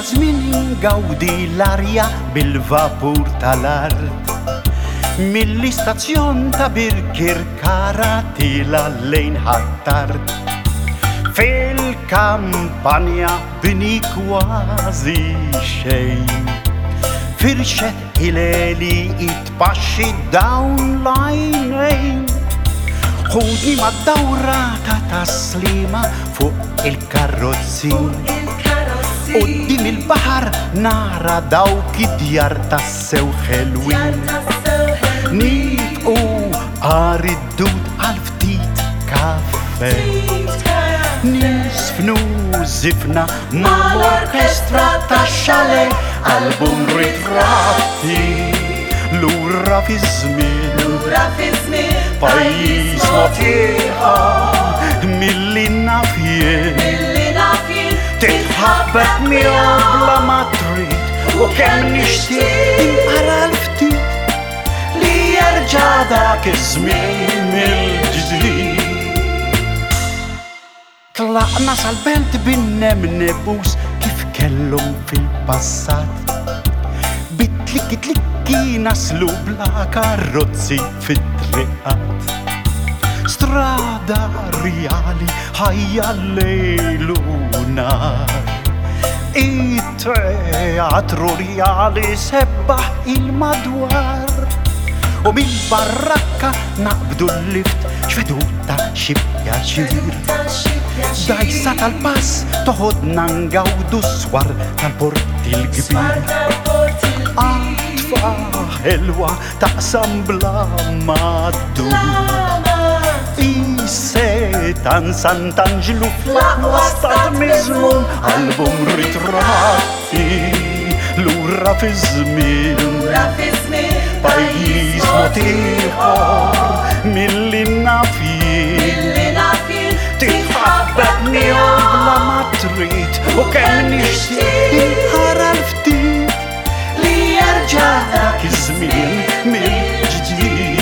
żmien ingawdi l-arja bil-vapur tal-art. Mill-istazzjon ta' Birkirkara tila lejn ħattart. Fil-kampanja bini kważi xejn. Firxet il-eli itpaxxi dawn l-għajnejn. Ħudni mad-dawra ta' taslima fuq il-karrozzi. Qudiem il-baħar nara dawk id-djar tassew ħelwin. Nitqu għar-iddud għal-ftit kaffe. Nisfnu zifna mal-orkestra ta' xale, album ritratti lura fi żmien. Pajjiż motiħa milli naf jien. Titħabbet miegħu bla ma trid u kemm nixtieq inqara l-ftit li jerġa' dak iż-żmien mill-ġdid. Tlaqna sal-belt bin-nemnebus kif kellhom fil-passat. Bit-tlikki naslu bla karozzi fit-triqat. Strada reali ħajja lejlu nar. Il-teatru reali sebbaħ il-madwar. U mill-barrakka naqbdu l-lift ċveduta xi pjaċir. Dajsa tal-pass toħodna ngawdu s-swar tal-port il-kbir. Għatfa ħelwa taqsam bla maddu. Setan Sant'Angelo fl-aqwa stat mizmun, album ritratti lura fi żmien. Pajjiż motiħor milli naf jien. Titħabbet miegħu bla ma trid u kemm nixtieq inqara l-ftit li jerġa' dak iż-żmien mill-ġdid.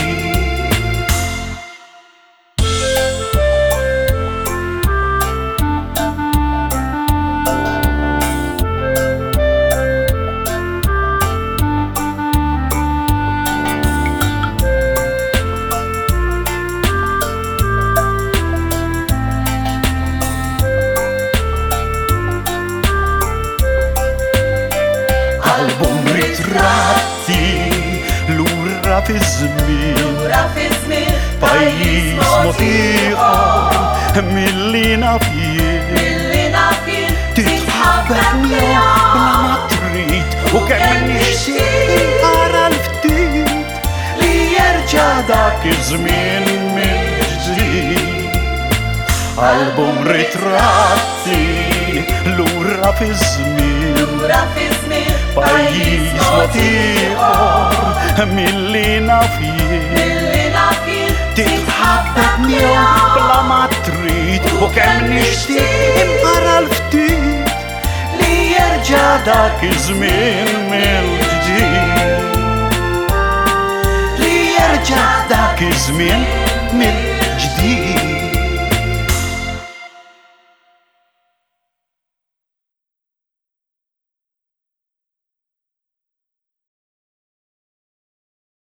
Album ritratti lura fi żmien. Pajjiż motiħor milli naf jien. Titħabbet miegħu bla ma trid u kemm nixtieq inqara l-ftit li jerġa' dak iż-żmien mill-ġdid. Album ritratti lura fi żmien. Pajjiż motiħor milli naf jien. Titħabbet miegħu bla ma trid u kemm nixtieq inqara l-ftit li jerġa' dak iż-żmien mill-ġdid. Li jerġa' dak iż-żmien mill-ġdid.